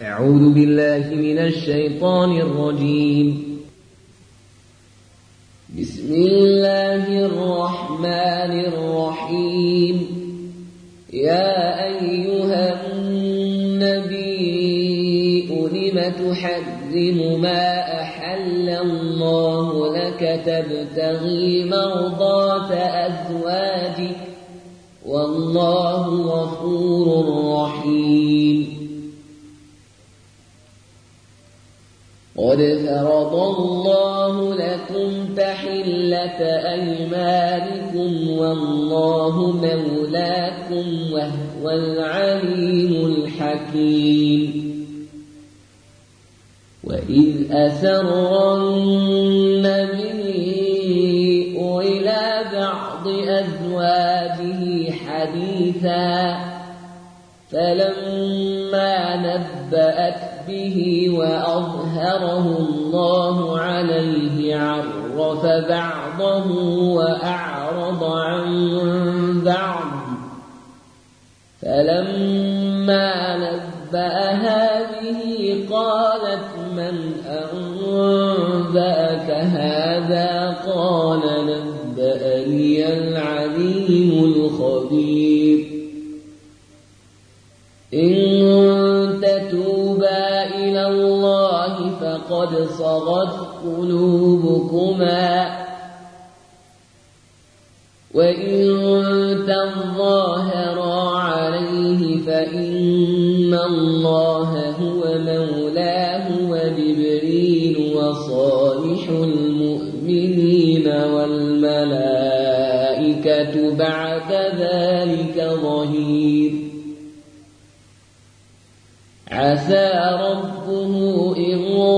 أعوذ بالله من الشيطان الرجيم. بسم الله الرحمن الرحيم. يا أيها النبي لم تحرم ما أحل الله لك تبتغي مرضات أزواجك والله غفور رحيم. قد فرض الله لكم تحلة أيمانكم والله مولاكم وهو العليم الحكيم. وإذ أسر النبي إلى بعض أزواجه حديثا فلما نبأت به وأظهره الله عليه عرف بعضه وأعرض عن بعض فلما نبأها به قالت من أنبأك هذا قال نبأني العليم الخبير. إن تتوبا إلى الله فقد صغت قلوبكما وإن تظاهرا عليه فإن الله هو مولاه وجبريل وصالح المؤمنين والملائكة بعد ذلك ظهير. عسى ربه إن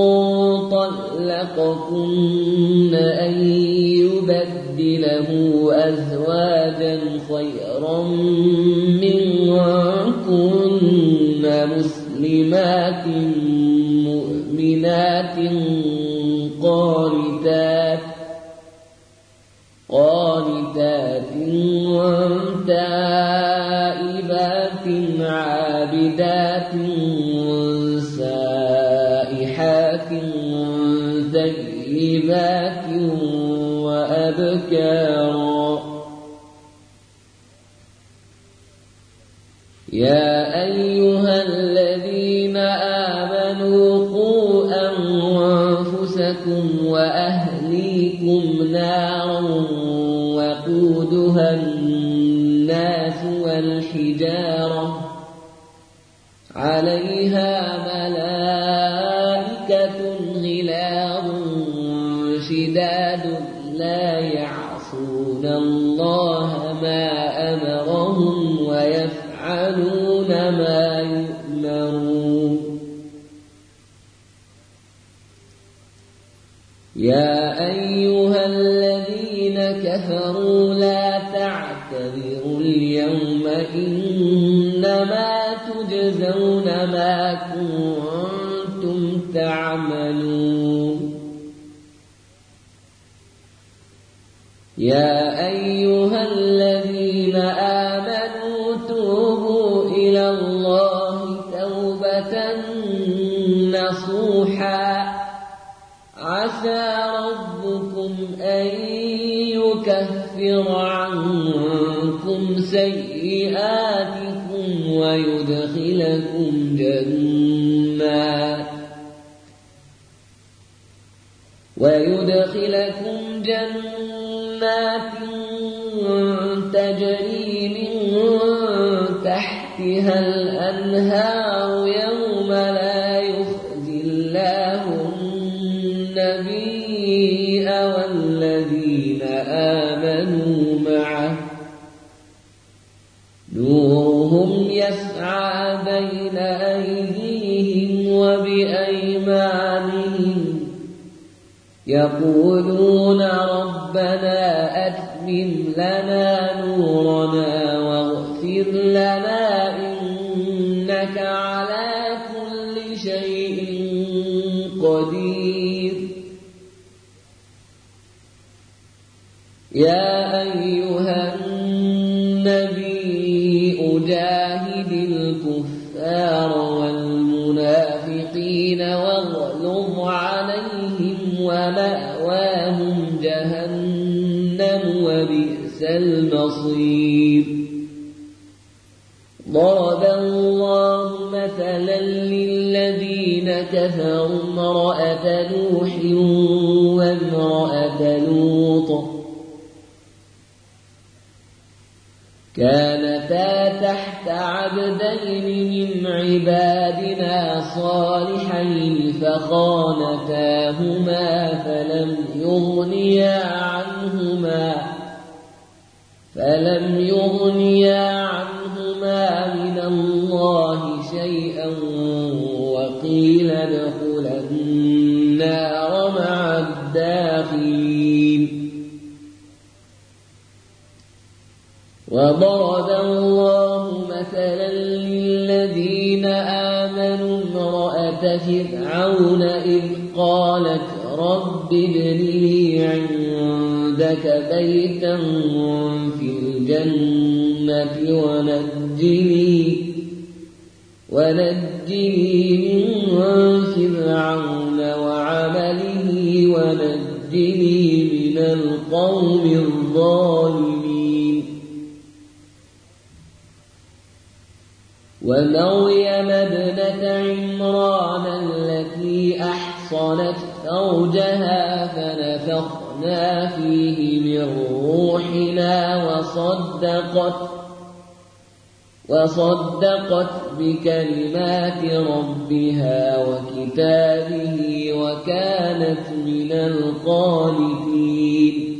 طلقكن أن يبدله أزواجا خيرا منكن مسلمات مؤمنات قانتات تائبات عابدات سائحات ثيبات وأبكارا. يا أيها الذين آمنوا قوا أنفسكم وأهليكم نارا وقودها الناس والحجارة عليها ملائكة غلاظ شداد لا يعصون الله ما أمرهم ويفعلون ما يؤمرون. يا أيها الذين كفروا لا تعتذروا اليوم إنما تجزون ما كنتم تعملون. يا أيها الذين آمنوا توبوا إلى الله توبة نصوحا عسى ربكم أن يكفر عنكم سيئاتكم ويدخلكم جنات تجري من تحتها الأنهار يوم لا يخزي الله النبي والذين آمنوا معه نورهم يسعى بين أيديهم وبأيمانهم يقولون ربنا أتمم لنا نورنا واغفر لنا إنك على كل شيء قدير. يا أيها النبي جاهد الكفار والمنافقين المنافقين واغلظ عليهم ومأواهم جهنم وبئس المصير. ضرب الله مثلا للذين كفروا امرأة نوح وامرأة لوط كانتا تحت عبدين من عبادنا صالحين فخانتاهما فلم يغنيا عنهما من الله شيئا وقيل ادخلا النار مع الداخلين. وضرب الله مثلا للذين آمنوا امرأة فرعون إذ قالت رب ابن لي عندك بيتا في الجنة ونجني من فرعون وعمله ونجني من القوم الظالمين. ومريم ابنة عمران التي أحصنت فرجها فنفخنا فيه من روحنا وصدقت بكلمات ربها وكتابه وكانت من القانتين.